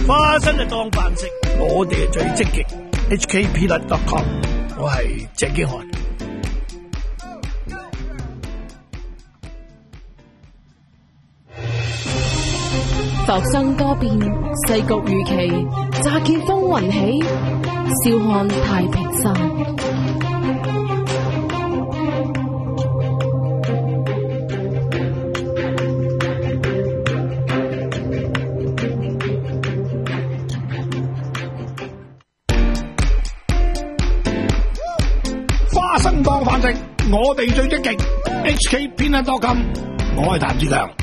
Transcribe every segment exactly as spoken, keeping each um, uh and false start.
花生就當飯食，我哋係最積極。H K Peanut dot com， 我係鄭經翰。 浮生多變，世局如棋，乍見風雲起，笑看太平山。 花生當飯食，我哋最積極。H K Peanut dot com， 我係譚志強。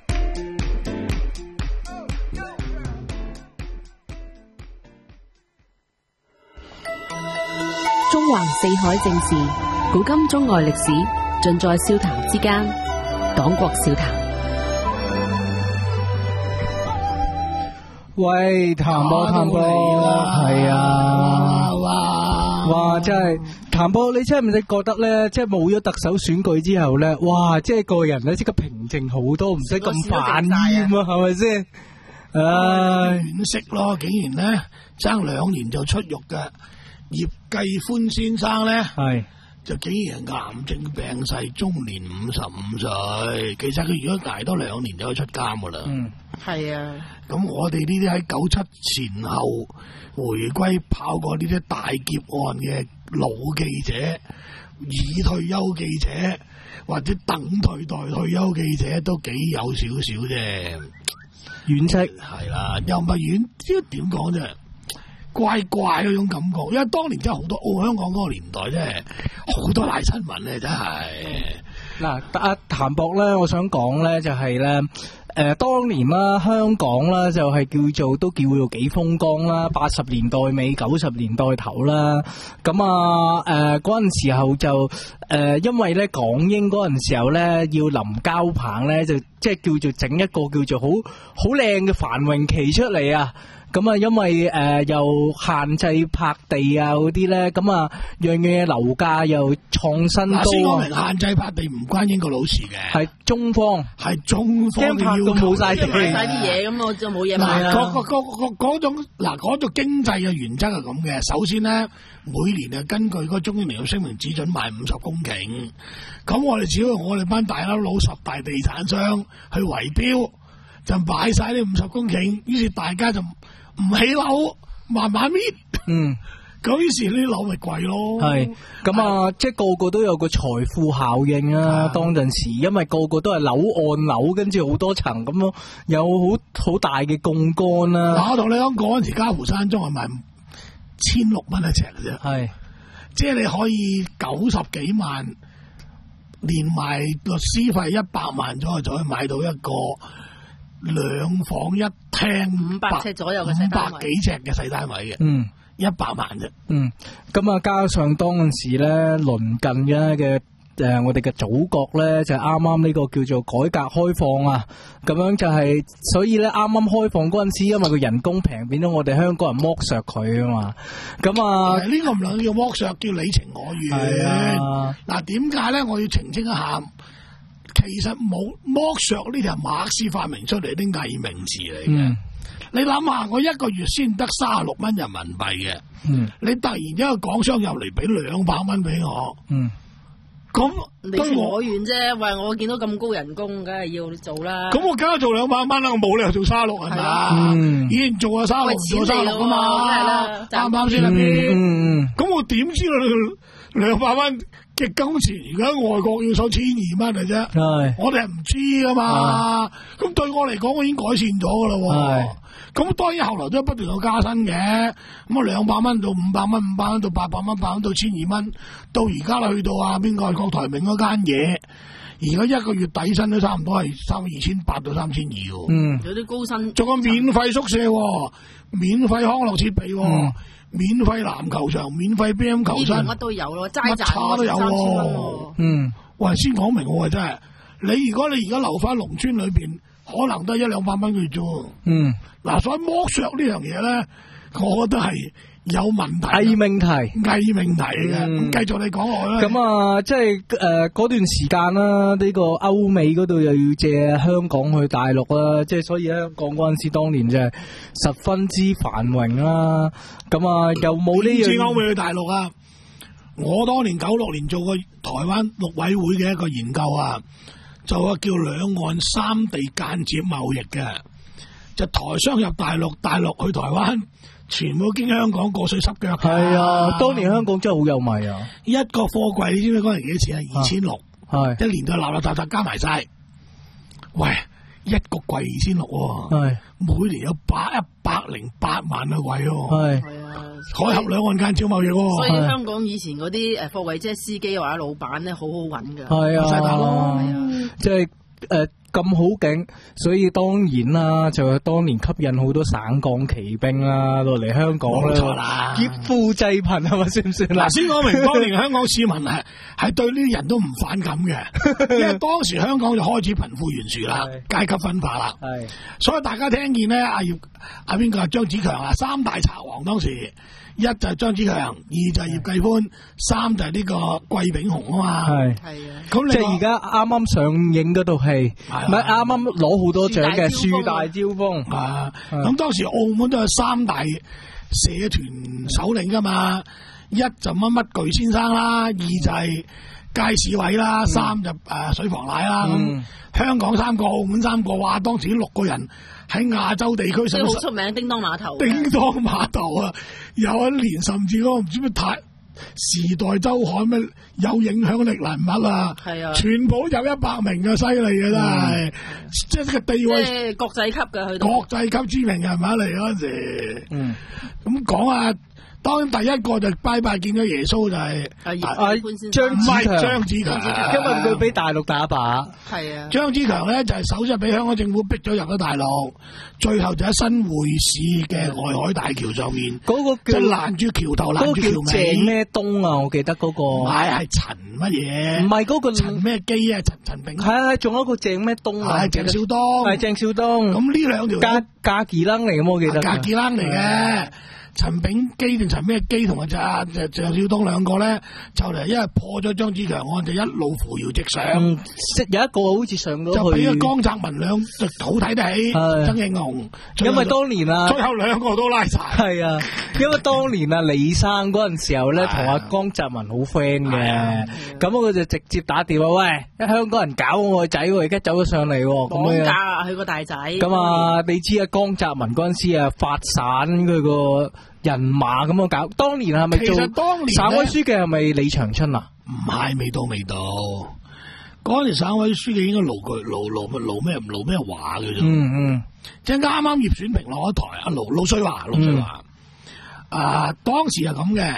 中環四海正事，古今中外歷史，盡在笑談之間。黨國笑談。 喂，譚波譚波，係啊，哇哇，真係譚波，你真係唔使覺得咧，即係冇咗特首選舉之後咧，哇，即係個人咧即刻平靜好多，唔使咁煩厭啊，係咪先？唉， 惋惜咯，竟然咧爭兩年就出獄嘅葉繼歡先生咧，係就竟然癌症病逝，終年五十五歲。其實佢如果捱多兩年就可以出監噶啦。嗯，係啊。咁我哋呢啲喺九七前後回歸跑過呢啲大劫案嘅老記者、已退休記者或者等退待退休記者，都幾有少少啫。惋惜係啦，又唔係惋，即係點講啫？怪怪嗰種感覺，因為當年真係好多，哦，香港嗰個年代真係好多大新聞咧，真係。 嗱，阿譚博咧，我想講咧就係咧，誒，當年啦，香港啦就係叫做都叫做幾風光啦，八十年代尾九十年代頭啦，咁啊，誒嗰陣時候就誒，因為咧港英嗰陣時候咧要臨交棒咧，就即係叫做整一個叫做好好靚嘅繁榮期出嚟啊！咁啊，因為誒、呃、又限制拍地啊嗰啲咧，咁啊樣樣嘢樓價又創新高。先講明限制拍地唔關英國佬事嘅，係中方，係中方嘅要求。驚拍到冇晒地，賣晒啲嘢，咁我就冇嘢賣啦。嗰嗰嗰嗰種嗱嗰種經濟嘅原則係咁嘅。首先咧，每年啊根據嗰個中英聯合聲明只准賣五十公頃，咁我哋只要我哋班大佬佬十大地產商去圍標，就買晒呢五十公頃，於是大家就唔起樓，慢慢搣，嗯，咁於是呢啲樓咪貴咯。係，咁啊，即係個個都有個財富效應啊。當陣時，因為個個都係樓按樓，跟住好多層咁咯，有好好大嘅槓桿啦。嗱，我同你講，嗰陣時嘉湖山莊係賣千六蚊一尺嘅啫，係，即係你可以九十幾萬，連埋律師費一百萬左右，就可以買到一個兩房一廳五百尺左右嘅細單位，五百幾尺嘅細單位嘅，嗯，一百萬啫，嗯，咁啊加上當陣時咧鄰近嘅嘅誒，我哋嘅祖國咧就啱啱呢個叫做改革開放啊，咁樣就係、是，所以咧啱啱開放嗰陣時，因為個人工平，變咗我哋香港人剝削佢啊嘛，咁啊呢、這個唔能叫剝削，叫你情我願。嗱，點解咧？我要澄清一下。其實冇剝削呢條馬克思發明出嚟啲偽名詞嚟嘅。嗯、你諗下，我一個月先得三十六蚊人民幣嘅，嗯、你突然一個港商入嚟俾兩百蚊俾我，咁你情我願啫。喂，我見到咁高人工，梗係要做啦。咁我梗係做兩百蚊啦，我冇理由做三十六係咪？以前做咗三十六，做三十六啊嘛，啱唔啱先啊？咁我點知道兩百蚊嘅工錢而家外國要收千二蚊嘅啫？係我哋係唔知噶嘛。咁對我嚟講，我已經改善咗噶啦。咁當然後來都不斷有加薪嘅。咁啊，兩百蚊到五百蚊，五百蚊到八百蚊，八百蚊到千二蚊，到而家啦，去到啊邊個郭台銘嗰間嘢，而家一個月底薪都差唔多係三二千八到三千二。嗯，有啲高薪，仲有免費宿舍，免費康樂設備。嗯免費籃球場，免費乒乓球場，乜都有咯，齋賺乜都有喎。嗯，喂，先講明我真係，你如果你而家留翻農村裏邊，可能得一兩百蚊佢啫。嗯，嗱，所以剝削呢樣嘢咧，我覺得係有問題， 偽命題， 偽命題嘅。咁繼續你講落去啦。 咁啊，即係誒嗰段時間啦，呢個歐美嗰度又要借香港去大陸啦，即係所以香港嗰陣時當年就係十分之繁榮啦。咁啊，又冇呢樣。 似歐美去大陸啊！我當年九六年做過台灣陸委會嘅一個研究啊，就話叫兩岸三地間接貿易嘅，就台商入大陸，大陸去台灣，全部經香港過水濕腳。 係啊，當年香港真係好有米啊！ 一個貨櫃你知唔知嗰陣幾多錢啊？二千六， 係一年就立立搭搭加埋晒。喂，一個櫃二千六，係每年有百一百零八萬嘅櫃，係係啊，海峽兩岸間接貿易。 所以香港以前嗰啲誒貨櫃即係司機或者老闆咧，好好揾噶。 係啊，係啊，即係誒。咁好勁，所以當然啦，就係當年吸引好多省港旗兵啦落嚟香港啦。冇錯啦，劫富濟貧係咪算唔算啦？ 嗱，先講明，當年香港市民係係對呢啲人都唔反感嘅，因為當時香港就開始貧富懸殊啦，階級分化啦。係，所以大家聽見咧，阿葉阿邊個啊張子強啊，三大賊王當時。一就係張子強，二就係葉繼歡，三就係呢個季炳雄啊嘛。係係啊，咁即係而家啱啱上映嗰套戲，唔係啱啱攞好多獎嘅《樹大招風》 啊。咁當時澳門都有三大社團首領噶嘛，一就乜乜巨先生啦，二就係街市委啦，三就誒水房奶啦。咁香港三個，澳門三個，哇！當時六個人。喺亞洲地區， 即係好出名，叮當碼頭。 叮當碼頭啊，有一年甚至嗰個唔知咩太時代週刊咩有影響力人物啊，係啊，全部有一百名嘅犀利嘅真係，嗯、即係個地位， 即係國際級嘅去到國際級知名人物嚟嗰時。嗯，咁講啊。當然第一個就拜拜見咗耶穌就係阿張子強， 張子強， 因為佢俾大陸打靶。 係啊， 張子強咧就係首先俾香港政府逼咗入咗大陸，最後就喺新會市嘅外海大橋上面，嗰個叫攔住橋頭，攔住橋尾。 鄭咩東啊？我記得嗰個。 唔係，係陳乜嘢？ 唔係嗰個陳咩基啊？陳陳炳。 係係，仲有一個鄭咩東啊？ 係鄭少東。係鄭少東。 咁呢兩條架架幾啷嚟嘅，我記得。 架幾啷嚟嘅。陳炳基定陳咩基同埋就阿就鄭少東兩個咧，就嚟因為破咗張子強案，就一路扶搖直上。嗯、 有一個好似上咗去， 就俾咗江澤民兩就好睇得起曾慶紅。 因為當年啊， 最後兩個都拉晒。係啊，因為當年啊李生嗰陣時候咧，同阿江澤民好 friend 嘅，咁佢就直接打電話喂，香港人搞我個仔，而家走咗上嚟， 綁架啊佢個大仔。 咁啊，你知啊江澤民嗰陣時啊發散佢個。人馬咁樣搞，當年係咪做？其實當年省委書記係咪李長春啊？ 唔係，未到未到。嗰年省委書記應該盧巨盧盧盧咩盧咩華嘅啫。嗯嗯，即係啱啱葉選平落咗台，阿盧盧瑞華，盧瑞華。嗯、啊，當時係咁嘅。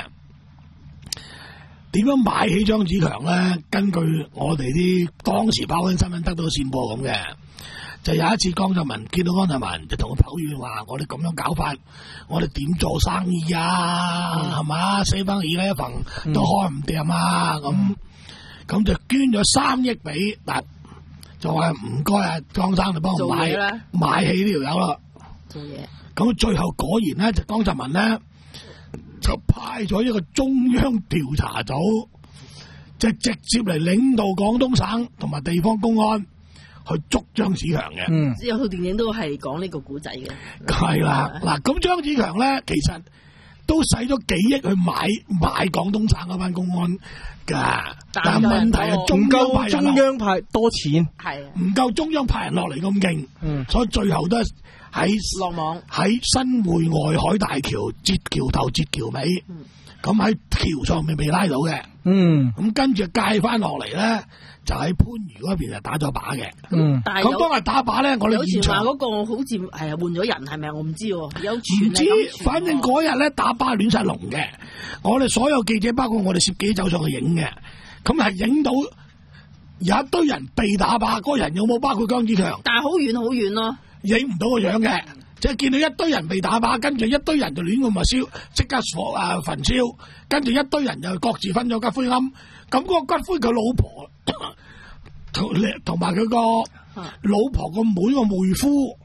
點樣買起張子強咧？根據我哋啲當時跑緊新聞得到線報咁嘅。就有一次江澤民見到江澤民就同佢抱怨話：我哋咁樣搞法，我哋點做生意啊？係嘛、嗯？四分二呢一份都開唔掂啊！咁咁、嗯、就捐咗三億俾嗱，就話唔該啊江生，你幫我買買起呢條友啦。做嘢。咁最後果然咧，就江澤民咧就派咗一個中央調查組，就直接嚟領導廣東省同埋地方公安。去捉張子強嘅，嗯， 有套電影都係講呢個古仔嘅， 係啦，嗱，咁張子強咧，其實都使咗幾億去買買廣東省嗰班公安噶，但係問題係中央派中央派多錢， 係唔夠中央派人落嚟咁勁，嗯，所以最後都係喺落網喺新會外海大橋截橋頭截橋尾，咁喺橋上面被拉到嘅，嗯，咁跟住介翻落嚟咧。就喺番禺嗰邊就打咗靶嘅，嗯，咁當日打靶咧，我哋現場話嗰個好似係換咗人，係咪？我唔知，有唔知，反正嗰日咧打靶亂晒龍嘅，我哋所有記者包括我哋攝記走上去影嘅，咁係影到有一堆人被打靶，嗰個人有冇包括姜子強？ 但係好遠好遠咯， 影唔到個樣嘅，即係見到一堆人被打靶，跟住一堆人就亂咁咪燒，即刻火啊焚燒，跟住一堆人又各自分咗骨灰龕，咁嗰個骨灰佢老婆。同同埋佢個老婆個妹個妹夫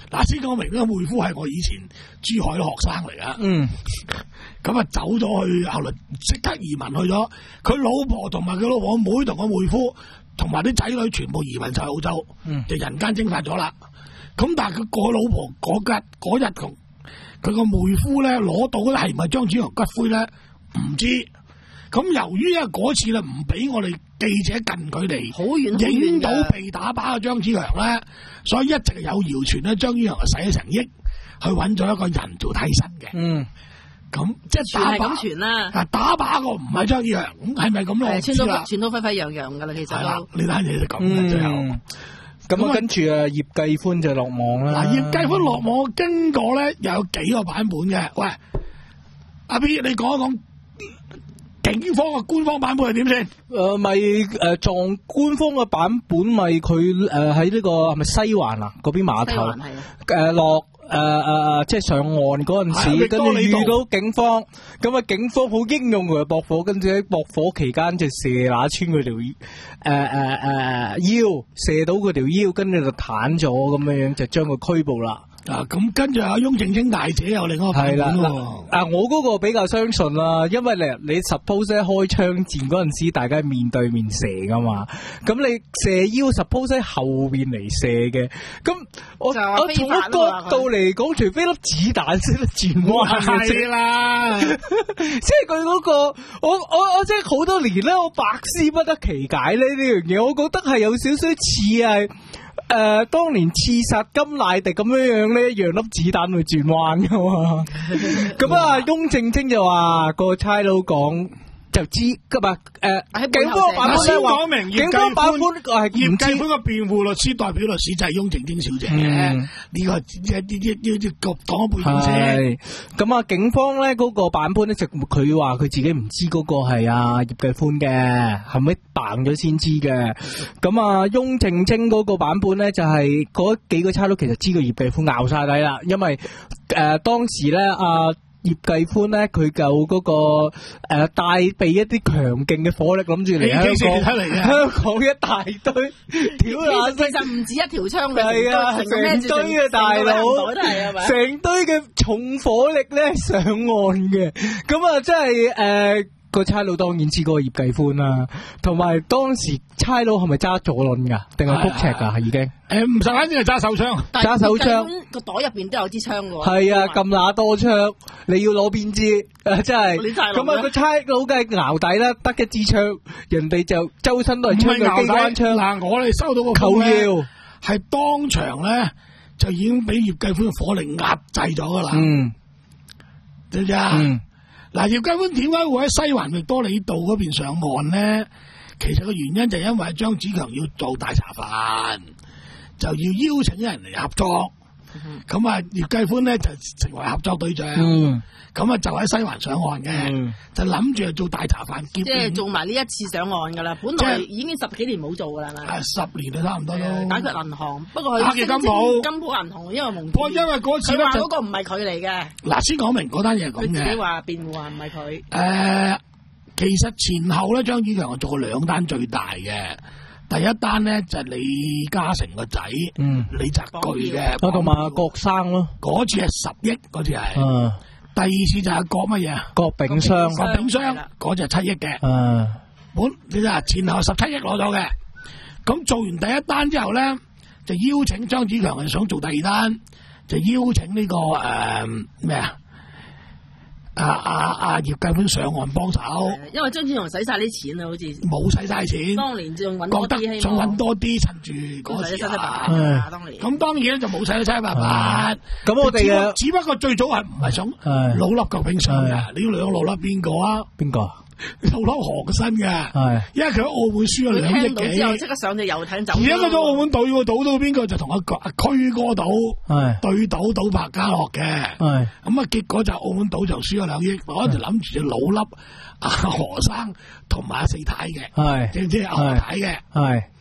嗱，先講明呢個妹夫係我以前珠海嘅學生嚟噶。嗯，咁啊走咗去，後來即刻移民去咗。佢老婆同埋佢老婆妹同個妹夫同埋啲仔女全部移民晒澳洲，嗯、就人間蒸發咗啦。咁但係佢個老婆嗰日嗰日同佢個妹夫咧攞到咧係唔係張子強骨灰咧？唔知。咁由於因為嗰次咧唔俾我哋記者近距離好遠影到被打靶嘅張子強咧，所以一直有謠傳咧張子強係使咗成億去揾咗一個人做替身嘅。嗯，咁即係打靶傳啦。 啊，打靶個唔係張子強，咁係咪咁咧？ 傳到傳到沸沸揚揚噶啦，其實都你睇你哋咁嘅最後。 咁啊，跟住啊，葉繼歡就落網啦。 嗱，葉繼歡落網經過咧，又有幾個版本嘅。喂，阿 B， 你講一講。警方嘅官方版本係點先？ 誒，咪誒撞官方嘅版本咪佢誒喺呢個係咪西環啊嗰邊碼頭誒落誒誒誒即係上岸嗰陣時，跟住遇到警方，咁啊警方好英勇佢駁火，跟住喺駁火期間就射打穿佢條誒誒誒腰，射到佢條腰，跟住就癱咗咁樣樣，就將佢拘捕啦。 啊，咁跟住阿翁靜晶大姐有另一個版本喎。 啊，我嗰個比較相信啦，因為你你 suppose 喺開槍戰嗰陣時，大家面對面射噶嘛，咁你射腰 suppose 喺後邊嚟射嘅，咁我我從個角度嚟講，除非粒子彈識得轉彎係啦， 即係佢嗰個，我我我即係好多年咧，我百思不得其解咧呢樣嘢，我覺得係有少少似係。誒、呃，當年刺殺甘迺迪咁樣樣咧，讓粒子彈會轉彎噶嘛？咁啊，翁靜晶就話個差佬講就知噶嘛？誒、呃，警方版本咧話明，警方版本係葉繼歡個辯護律師代表律師就係翁靜晶小姐。呢、嗯這個要要要要講背景先。 咁啊，警方咧嗰個版本咧就佢話佢自己唔知嗰個係阿葉繼歡嘅，後尾扮咗先知嘅。咁啊，翁靜晶嗰個版本咧就係、是、嗰幾個差佬其實知道葉繼歡拗晒底啦，因為誒、呃、當時咧阿。啊葉繼歡咧，佢就嗰個誒帶備一啲強勁嘅火力，諗住嚟香港，香港一大堆，屌嗱聲， 其實唔止一條槍嘅， 係啊，成堆嘅大佬，成堆嘅重火力咧上岸嘅，咁啊真係誒。個差佬當然知嗰個葉繼歡啦，同埋當時差佬係咪揸左輪噶，定係曲尺噶？已經誒唔使，反正係揸手槍， 揸手槍個袋入邊都有支槍噶。 係啊，咁乸多槍，你要攞邊支？誒，真係咁啊！個差佬梗係淆底啦，得一支槍，人哋就周身都係槍嘅機關槍。嗱， 我哋收到個扣腰， 係當場咧就已經俾葉繼歡嘅火力壓制咗噶啦。嗯，知唔知啊？嗯。嗱，葉繼歡點解會喺西環域多利道嗰邊上岸咧？其實個原因就係因為張子強要做大茶飯，就要邀請人嚟合作。咁、嗯、啊，葉繼歡咧就成為合作對象。咁、嗯、啊，就喺西環上岸嘅，嗯、就諗住做大茶飯劫。 即係做埋呢一次上岸噶啦，本來已經十幾年冇做噶啦，係咪？ 十年就差唔多咯。 解決銀行，不過佢打劫金鋪， 金鋪銀行因為蒙。 不過因為嗰次咧， 佢話嗰個唔係佢嚟嘅。嗱， 先講明嗰單嘢係咁嘅。 佢自己話辯護話唔係佢。誒、 呃，其實前後咧，張子強係做過兩單最大嘅。第一單咧就係、是、李嘉誠個仔，嗯，李澤钜嘅， 我同埋阿郭生咯， 嗰次係十億，嗰次係，嗯，第二次就係郭乜嘢啊？ 郭炳湘， 郭炳湘，嗰隻係七億嘅，嗯，本你睇下前後十七億攞咗嘅，咁做完第一單之後咧，就邀請張子強係想做第二單，就邀請呢、這個誒咩啊？阿阿阿葉繼歡上岸幫手， 因為張子強使晒啲錢啊，好似冇使晒錢， 當年仲揾多啲， 仲揾多啲，趁住嗰時啊，當年咁當然咧就冇使到七七八八。咁我哋啊，只不過最早係唔係想老笠郭炳湘嘅，你要兩老笠邊個啊？邊個？老笠何新嘅，因為佢喺澳門輸咗兩億幾，聽到之後即刻上隻遊艇走。 而家佢到澳門賭喎，賭到邊個就同阿阿區哥賭，對賭賭白家樂嘅。咁啊，結果就澳門賭就輸咗兩億，我就諗住就老笠阿何生同埋阿四太嘅，知唔知阿何太嘅？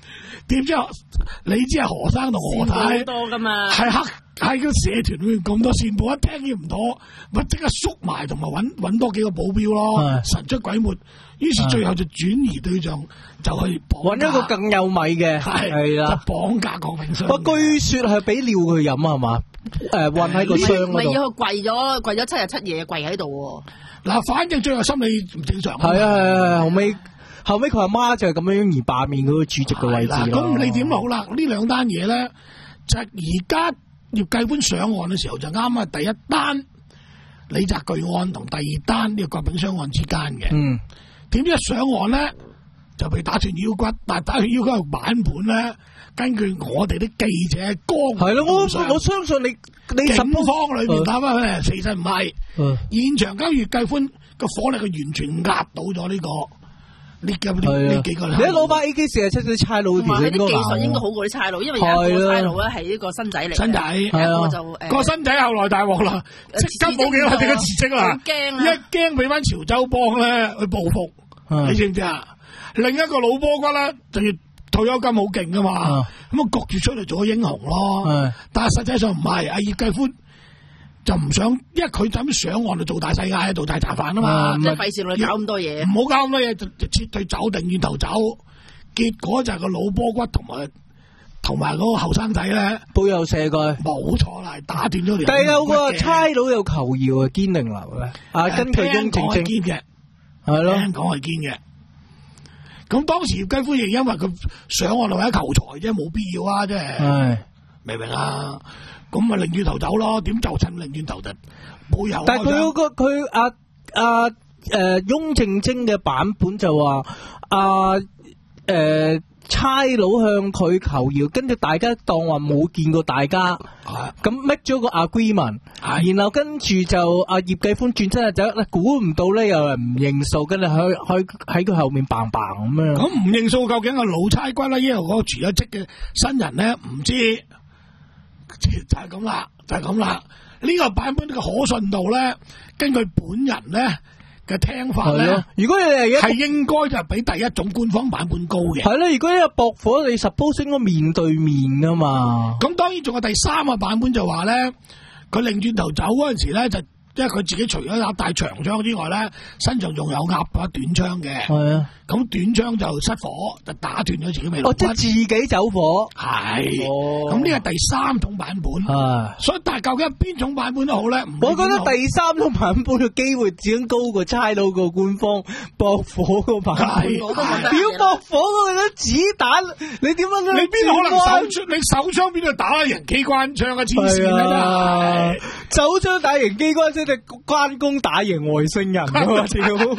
點知你知係何生同何太好多噶嘛， 係黑喺個社團裏面咁多線報，一聽見唔妥，咪即刻縮埋同埋揾揾多幾個保鏢咯，神出鬼沒。於是最後就轉移對象，就去揾一個更有米嘅，係啦， 就綁架郭炳湘。 不過據說係俾尿佢飲係嘛？誒，韞喺個箱嗰度。 咪要佢跪咗跪咗七日七夜跪喺度。 嗱，反正最後心理唔正常。 係啊係啊，後尾後尾佢阿媽就係咁樣而罷免嗰個主席嘅位置。 咁你點好啦？呢兩單嘢咧，就係而家葉繼歡上岸嘅時候就啱啊！第一單李澤鉅案同第二單呢個郭炳湘案之間嘅。嗯。點知一上岸咧就被打斷腰骨，但係打斷腰骨嘅版本咧，根據我哋啲記者江係咯，我我相信你你警方裏面打翻佢，其實唔係， 嗯、 現場交葉繼歡個火力係完全壓倒咗呢、這個呢幾呢呢幾個。 你一攞把 A K 四十七啲差佬， 同埋佢啲技術應該好過啲差佬，因為有一個差佬咧係呢個新仔嚟， 新仔係啊，就誒個新仔後來大鑊啦，即刻冇幾耐即刻辭職啦， 驚一驚俾翻潮州幫咧去報復。你知唔知啊？另一個老波骨咧，就要退休金好勁噶嘛，咁啊焗住出嚟做個英雄咯。但係實際上唔係，阿葉繼歡就唔想，因為佢咁上岸就做大世界，做大茶飯啊嘛， 即係費事落去搞咁多嘢， 唔好搞咁多嘢，就就撤退走定轉頭走。結果就係個老波骨同埋同埋嗰個後生仔咧， 都有射佢， 冇錯啦，打斷咗條。 但係有個差佬有求饒啊，堅定流嘅，啊跟佢雍正正堅嘅。係咯，講係堅嘅。咁當時葉繼歡亦因為佢上岸為咗求財啫，冇必要啊，即係，明唔明啊？咁咪擰轉頭走咯。點就趁擰轉頭就背後。 但係佢個佢阿阿誒雍正精嘅版本就話阿誒差佬向佢求饒，跟住大家當話冇見過大家，咁 make 咗個 agreement，然後跟住就阿葉繼歡轉身就走，估唔到咧又係唔認數，跟住喺喺喺佢後面棒棒咁樣。 咁唔認數究竟係老差骨啦，因為嗰個辭咗職嘅新人咧唔知，就係咁啦，就係咁啦。呢、這個版本嘅可信度咧，根據本人咧嘅聽法咧，如果你係係應該就係比第一種官方版本高嘅。 係咯，如果一個駁火，你 suppose 應該面對面噶嘛。 咁當然仲有第三個版本就話咧，佢擰轉頭走嗰陣時咧，就因為佢自己除咗有帶長槍之外咧，身上仲有鴨把短槍嘅。係啊，咁短槍就失火，就打斷咗自己尾龍骨。 哦，即係自己走火。 係。咁呢個第三種版本。係。所以但係究竟邊種版本都好咧， 我覺得第三種版本嘅機會只咁高過差佬個官方駁火個版本。係。屌駁火嗰個子彈，你點樣？ 你邊可能手槍？你手槍邊度打人機關槍啊？黐線啊！ 手槍打人機關槍。關公打贏外星人啊！屌，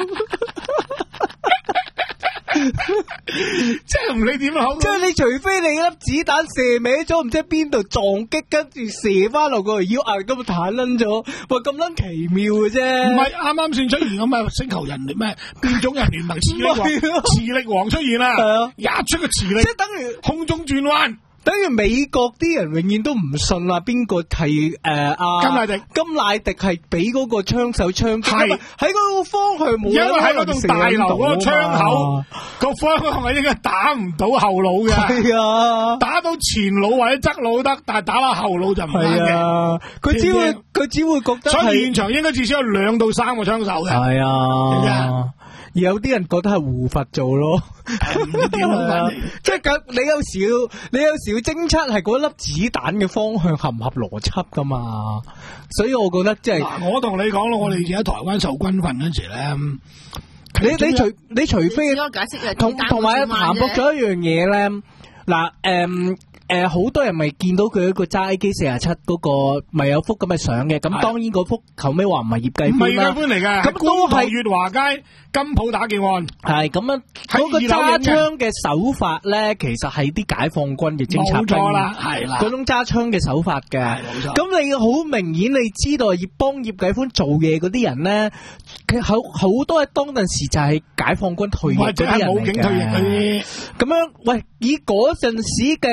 即係唔理點好，即係你除非你粒子彈射歪咗，唔知邊度撞擊，跟住射翻落個腰，啊咁彈撚咗，喂咁撚奇妙嘅啫！ 唔係啱啱先出現咁啊！星球人咩變種人聯盟磁力王，磁力王出現啦，日出個磁力， 即係等於空中轉彎。 等於美國啲人永遠都唔信話邊個係誒阿甘迺迪， 甘迺迪係俾嗰個槍手槍擊，係喺嗰個方向冇， 因為喺嗰棟大樓嗰個窗口個方向係應該打唔到後腦嘅，係啊，打到前腦或者側腦得，但係打到後腦就唔得嘅。佢只會佢只會覺得，所以現場應該至少有兩到三個槍手嘅，係啊。 而有啲人覺得係胡佛做咯，即係咁。你有時要，你有時要偵測係嗰粒子彈嘅方向合唔合邏輯噶嘛？所以我覺得即係， 我同你講咯，我哋喺台灣受軍訓嗰時咧， 你你除你除非解釋同同埋談駁咗一樣嘢咧，嗱誒。誒，好、呃、多人咪見到佢一個揸 A K 四十七嗰個，咪有幅咁嘅相嘅。咁當然嗰幅後尾話唔係葉繼歡啦， 唔係葉繼歡嚟嘅，咁都係月華街金鋪打劫案。係咁樣，嗰個揸槍嘅手法咧，其實係啲解放軍嘅偵察兵，冇錯啦，係啦，嗰種揸槍嘅手法嘅，冇錯。咁你好明顯，你知道葉幫葉繼歡做嘢嗰啲人咧，佢好好多喺當陣時就係解放軍退役嗰啲人嚟嘅，武警退役嗰啲。咁樣，喂，以嗰陣時嘅解放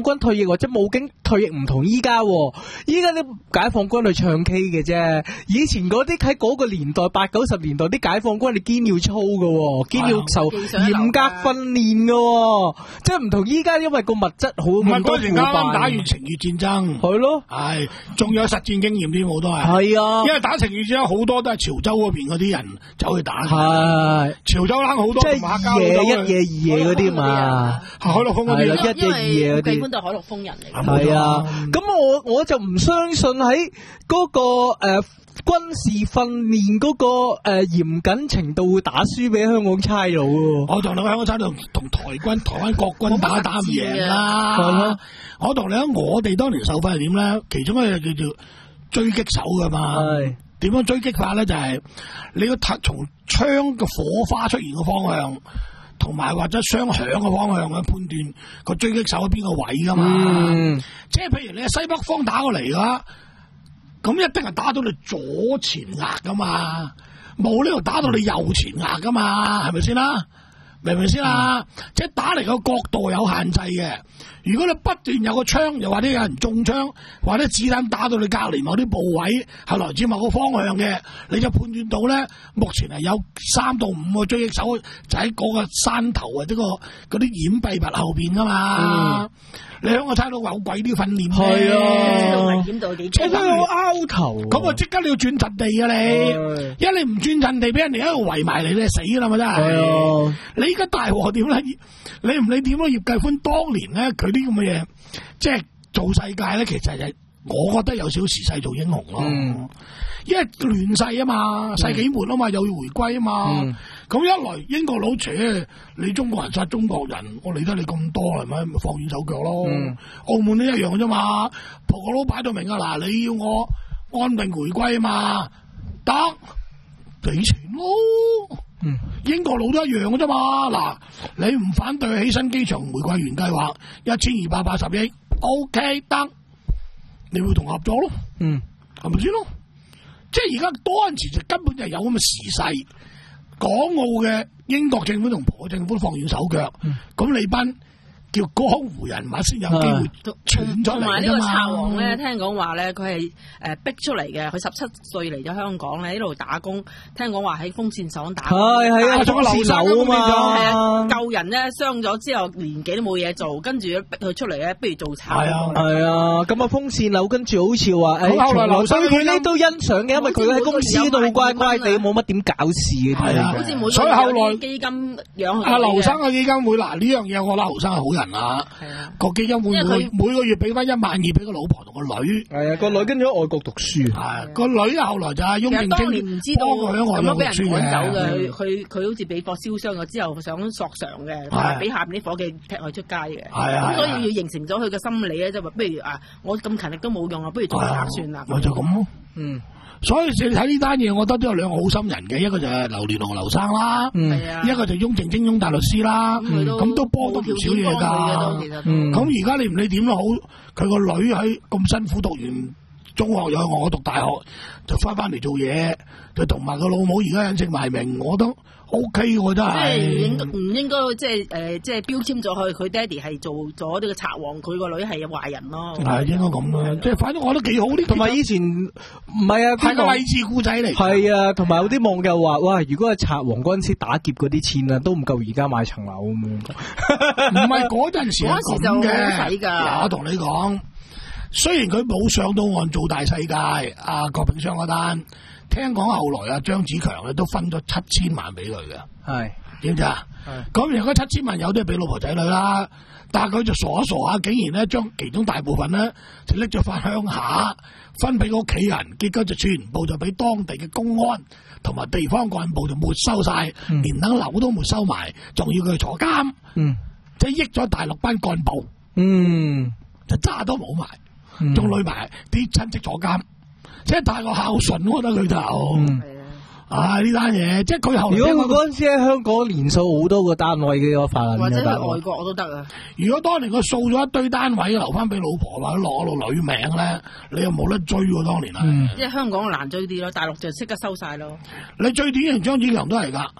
軍退役或者武警退役唔同依家，依家啲解放軍去唱 K 嘅啫。以前嗰啲喺嗰個年代八九十年代啲解放軍，你堅要操嘅，堅要受嚴格訓練嘅，即係唔同依家，因為個物質好唔係嗰咁多腐時啱啱打敗。 完情越戰爭， 係咯， 係仲有實戰經驗添，好多係。 係啊， 因為打情越戰好多都係潮州嗰邊嗰啲人走去打。 係潮州冷好多， 即係二夜一夜二夜嗰啲嘛， 海陸豐嗰啲啊， 一夜二夜嗰啲。 基本都係海陸豐人嚟。 係啊，咁我我就唔相信喺嗰、嗰個誒、呃、軍事訓練嗰個誒嚴謹程度會打輸俾香港差佬喎。 我同你講，香港差佬同台軍、台灣國軍打打唔贏啦。 係咯， 我同你講，我哋當年受訓係點咧？其中一樣叫做狙擊手噶嘛。係點樣狙擊法咧？就係、是、你要睇從槍嘅火花出現嘅方向。同埋或者雙響嘅方向去判斷個狙擊手喺邊個位噶嘛，嗯、即係譬如你係西北方打過嚟㗎，咁一定係打到你左前額噶嘛，冇呢度打到你右前額噶嘛，係咪先啦？明唔明先啦？嗯、即係打嚟個角度有限制嘅。如果你不斷有個槍，又或者有人中槍，或者子彈打到你隔離某啲部位，係來自某個方向嘅，你就判斷到咧，目前係有三到五個狙擊手就喺嗰個山頭或者個嗰啲掩蔽物後邊噶嘛。嗯、你香港差佬有鬼啲訓練咩？係啊，危險到幾高？ 即係我拗頭， 咁啊即刻你要轉陣地啊你！因為你唔轉陣地，俾人哋喺度圍埋你，你就死啦嘛真係！你而家大鑊點咧？你唔理點咯？葉繼歡當年咧，佢啲咁嘅嘢，即係做世界咧，其實係我覺得有少少時勢做英雄咯。嗯、因為亂世啊嘛，世紀末啊嘛，又要回歸啊嘛。咁、嗯、一來英國佬扯，你中國人殺中國人，我理得你咁多係咪？咪放軟手腳咯。嗯、澳門都一樣啫嘛，葡國佬擺到明啊！嗱，你要我安定回歸啊嘛，得俾錢咯。嗯、英國佬都一樣嘅啫嘛，嗱，你唔反對起新機場玫瑰園計劃一千二百八十億 ，OK 得，你會同合作咯，嗯，係咪先咯？即係而家嗰陣時就根本就有咁嘅時勢，港澳嘅英國政府同葡國政府放軟手腳，咁、嗯、你班叫江湖人馬先有機會傳出嚟㗎嘛。同埋呢個賊王咧，聽講話咧，佢係誒逼出嚟嘅。佢十七歲嚟咗香港咧，喺度打工。聽講話喺風扇廠打工。係係啊，做樓生啊嘛。救人咧，傷咗之後年紀都冇嘢做，跟住逼佢出嚟咧，不如做賊。係啊係啊，咁啊風扇樓跟住好似話誒，後來劉生佢咧都欣賞嘅，因為佢喺公司度乖乖地，冇乜點搞事嘅。係啊， 好似每所以後來基金養阿劉生嘅基金會嗱呢樣嘢，我覺得劉生係好人。啊，個基金會每每個月俾翻一萬二俾個老婆同個女，係啊，個女跟咗外國讀書，係個女後來就係雍正經唔知道喺外國讀書嘅，走嘅，佢佢好似俾貨燒傷咗之後想索償嘅，俾下邊啲伙計踢佢出街嘅，係啊，咁所以要形成咗佢嘅心理咧，就話不如啊，我咁勤力都冇用啊，不如做賊算啦， 咪就咁咯，嗯。所以你睇呢單嘢，我覺得都有兩個好心人嘅，一個就係劉鑾雄劉生啦，嗯、一個就雍正精英大律師啦，咁、嗯、都，都幫到唔少嘢㗎。咁而家你唔理點都好，佢個女喺咁辛苦讀完中學，又我讀大學，就翻翻嚟做嘢，就同埋個老母而家隱姓埋名，我都 O K 喎，真係。即係應唔應該即係誒，即係標籤咗佢，佢爹哋係做咗呢個賊王，佢個女係壞人咯。 係應該咁啦，即係反正我覺得幾好啲。 同埋以前唔係啊， 係個勵志故仔嚟。 係啊，同埋有啲網友話：哇，如果係賊王嗰陣時打劫嗰啲錢啊，都唔夠而家買層樓咁樣。 唔係嗰陣時係咁嘅。嗱，我同你講。雖然佢冇上到岸做大世界，阿郭炳湘嗰單，聽講後來阿張子強咧都分咗七千萬俾佢嘅，係點知啊？咁而家七千萬有啲係俾老婆仔女啦，但係佢就傻一傻下，竟然咧將其中大部分咧就拎咗翻鄉下，分俾屋企人，結果就全部就俾當地嘅公安同埋地方幹部就沒收晒，嗯、連等樓都沒收埋，仲要佢坐監，嗯，即係益咗大陸班幹部，嗯，就渣都冇埋。仲累埋啲親戚坐監，即係太過孝順，我覺得佢就，係啊，啊呢單嘢，即係佢後來。如果佢嗰陣時喺香港連數好多個單位嘅個法案， 或者喺外國我都得啊。 如果當年佢掃咗一堆單位留翻俾老婆或者攞到女名咧，你又冇得追喎。當年啊， 即係香港難追啲咯，大陸就即刻收晒咯。 你最典型張子強都係噶。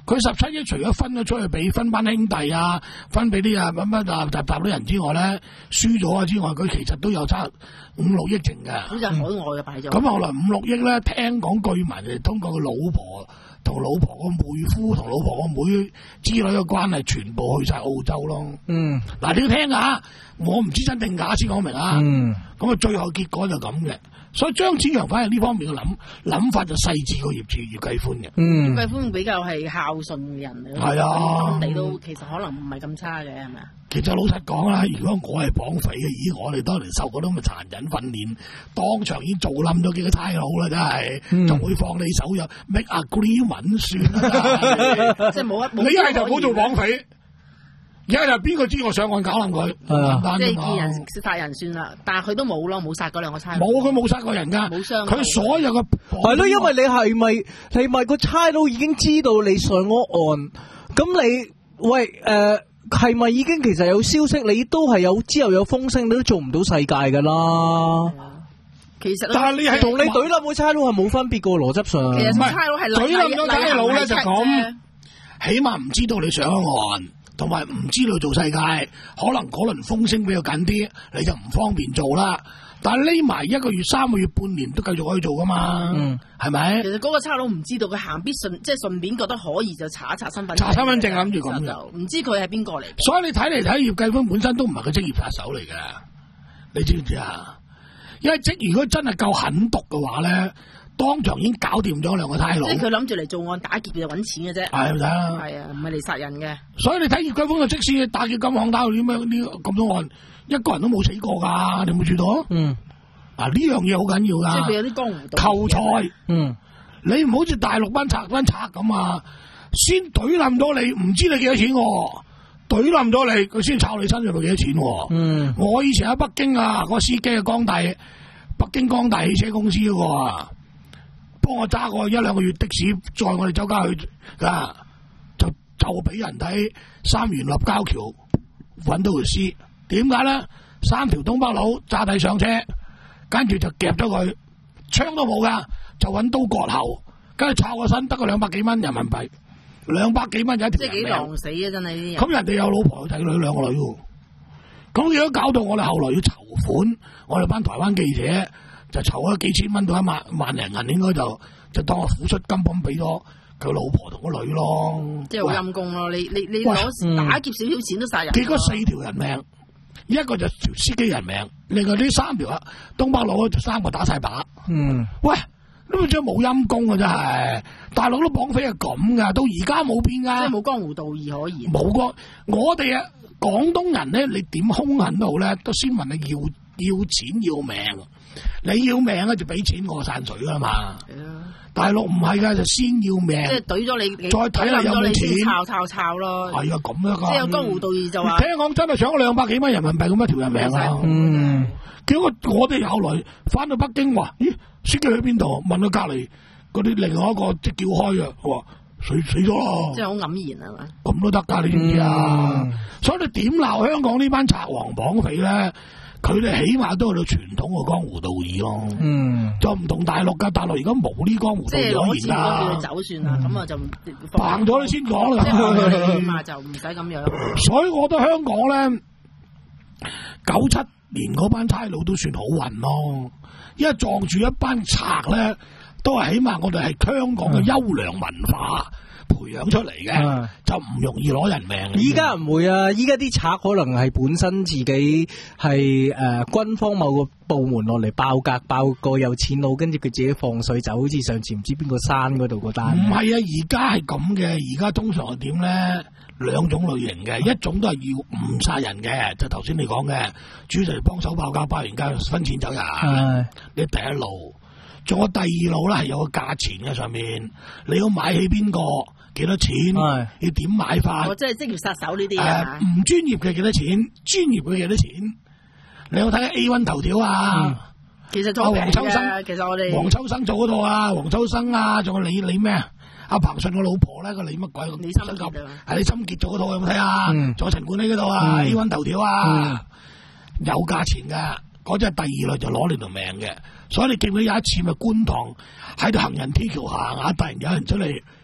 佢十七億除咗分咗出去俾分班兄弟啊，分俾啲啊乜乜啊集集啲人之外咧，輸咗啊之外，佢其實都有差五六億剩嘅。 好似係海外嘅擺咗。咁、 嗯、後來五六億咧，聽講據聞係通過佢老婆同老婆個妹夫同老婆個妹之類嘅關係，全部去晒澳洲咯。嗯，嗱你要聽下，我唔知真定假先講明啊。嗯，咁啊最後結果就咁嘅。所以張子強反而呢方面嘅諗諗法就細緻過葉葉葉繼歡嘅。 嗯，葉繼歡比較係孝順嘅人嚟。係啊，你都其實可能唔係咁差嘅，係咪啊？ 其實老實講啦，如果我係綁匪嘅，咦，我哋當年受過咁嘅殘忍訓練，當場已經做冧咗幾個差佬啦，真係，仲、嗯、會放你手入 make agreement 算啦，即係冇一，你一係就唔好做綁匪。而家就邊個知我上岸搞冧佢？簡單啫嘛。即係見人殺人算啦，但係佢都冇咯，冇殺嗰兩個差佬。 冇，佢冇殺過人㗎。冇傷。佢所有嘅係咯，因為你係咪係咪個差佬已經知道你上咗岸？咁你喂誒係咪已經其實有消息？你都係有之後有風聲，你都做唔到世界㗎啦。 其實， 但係你係同你懟冧個差佬係冇分別㗎，邏輯上。 其實差佬係懟冧咗差佬咧就咁，起碼唔知道你上咗岸。同埋唔知道做世界，可能嗰輪風聲比較緊啲，你就唔方便做啦。但係匿埋一個月、三個月、半年都繼續可以做噶嘛，嗯，係咪？其實嗰個差佬唔知道，佢行必順，即係順便覺得可以就查一查身份證。 查身份證諗住咁就唔知佢係邊個嚟。 所以你睇嚟睇，葉繼歡本身都唔係個職業殺手嚟嘅，你知唔知啊？因為即如果真係夠狠毒嘅話咧。當場已經搞掂咗兩個差佬， 即係佢諗住嚟做案打劫就揾錢嘅啫，係咪啊？係啊，唔係嚟殺人嘅。 所以你睇葉繼歡嘅，即使打劫金行打到點樣呢咁多案，一個人都冇死過㗎，你有冇注到？嗯，啊呢樣嘢好緊要㗎。 即係佢有啲江湖道求財，嗯，你唔好似大陸班賊班賊咁啊，先懟冧咗你，唔知你幾多錢喎，懟冧咗你，佢先抄你身上度幾多錢喎。嗯，我以前喺北京啊，個司機係江大，北京江大汽車公司嗰個啊。幫我揸過一兩個月的士，載我哋周家去啊，就就俾人睇三元立交橋揾到條屍，點解咧？三條東北佬揸低上車，跟住就夾咗佢，槍都冇噶，就揾刀割喉，跟住抄個身，得個兩百幾蚊人民幣，兩百幾蚊就一條人命。 即係幾狼死啊！真係呢啲人。 咁人哋有老婆有仔女兩個女喎，咁如果搞到我哋後來要籌款，我哋班台灣記者。就籌咗幾千蚊到一萬萬零銀，應該就就當我撫出金咁俾咗佢老婆同個女咯。 即係好陰功咯！你你你攞打劫少少錢都殺人。 結果四條人命，一個就條司機人命，另外呢三條啊東北佬就三個打晒靶。嗯，喂，呢個真係冇陰功啊！真係大陸都綁匪係咁噶，到而家冇變噶， 即係冇江湖道義可言。 冇個我哋啊廣東人咧，你點兇狠都好咧，都先問你要要錢要命。你要命咧就俾錢我散水啦嘛，啊、大陸唔係噶，就先要命，即係懟咗你， 再睇下有冇錢， 炒炒炒咯， 係啊咁樣噶， 即係有江湖道義就話， 聽講真係搶咗兩百幾蚊人民幣咁一條人命啊，嗯，結果我哋後來翻到北京話，咦，司機去邊度？問到隔籬嗰啲另外一個即叫開嘅，話死死咗咯， 即係好黯然啊嘛， 咁都得噶，你知唔知啊？嗯、所以你點鬧香港呢班賊王綁匪咧？佢哋起碼都有到傳統嘅江湖道義咯，嗯，就唔同大陸噶，大陸而家冇呢江湖道義可言啦， 走算啦，咁啊、嗯、就 bằng咗你先講啦， 起碼就唔使咁樣。 所以我覺得香港咧，九七年嗰班差佬都算好運咯，因為撞住一班賊咧，都係起碼我哋係香港嘅優良文化。嗯培養出嚟嘅、啊、就唔容易攞人命。 依家唔會啊！依家啲賊可能係本身自己係誒、呃、軍方某個部門落嚟爆格，爆個有錢佬，跟住佢自己放水走，好似上次唔知邊個山嗰度嗰單。 唔係啊！而家係咁嘅，而家通常係點咧？兩種類型嘅，一種都係要誤殺人嘅，就頭先你講嘅，主要係幫手爆格，爆完格分錢走人。呢第一路，仲有第二路咧，係有個價錢嘅上面，你要買起邊個？幾多錢？要點買法？ 我即係職業殺手呢啲啊！唔專業嘅幾多錢？專業嘅幾多錢？你有睇下 A 一 頭條啊？嗯、 其實做黃秋生，其實我哋黃秋生做嗰度啊，黃秋生啊，仲有李李咩啊？阿彭順個老婆咧，個李乜鬼？ 李心潔係李心潔做嗰套有冇睇啊？仲有陳冠希嗰度啊、嗯、A 一 頭條啊，嗯、有價錢噶，嗰隻第二類就攞你條命嘅。所以你記唔記得有一次咪觀塘喺度行人天橋行下，突然有人出嚟。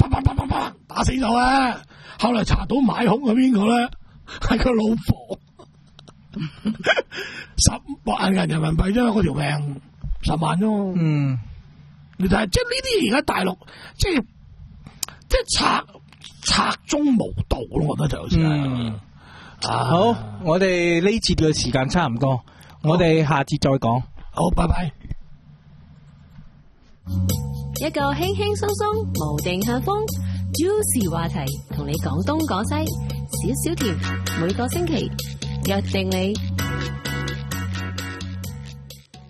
啪啪啪啪啪打死咗啊！後來查到買兇係邊個咧？係佢老婆。十萬人人民幣啫，嗰條命十萬啫。嗯，你睇下，即係呢啲而家大陸，即係即係賊賊中無道咯，我覺得就好似。嗯，啊、 好，我哋呢節嘅時間差唔多，我哋下節再講。 好，拜拜。 一個輕輕鬆鬆、無定向風、juicy 話題，同你講東講西，少少甜，每個星期約定你。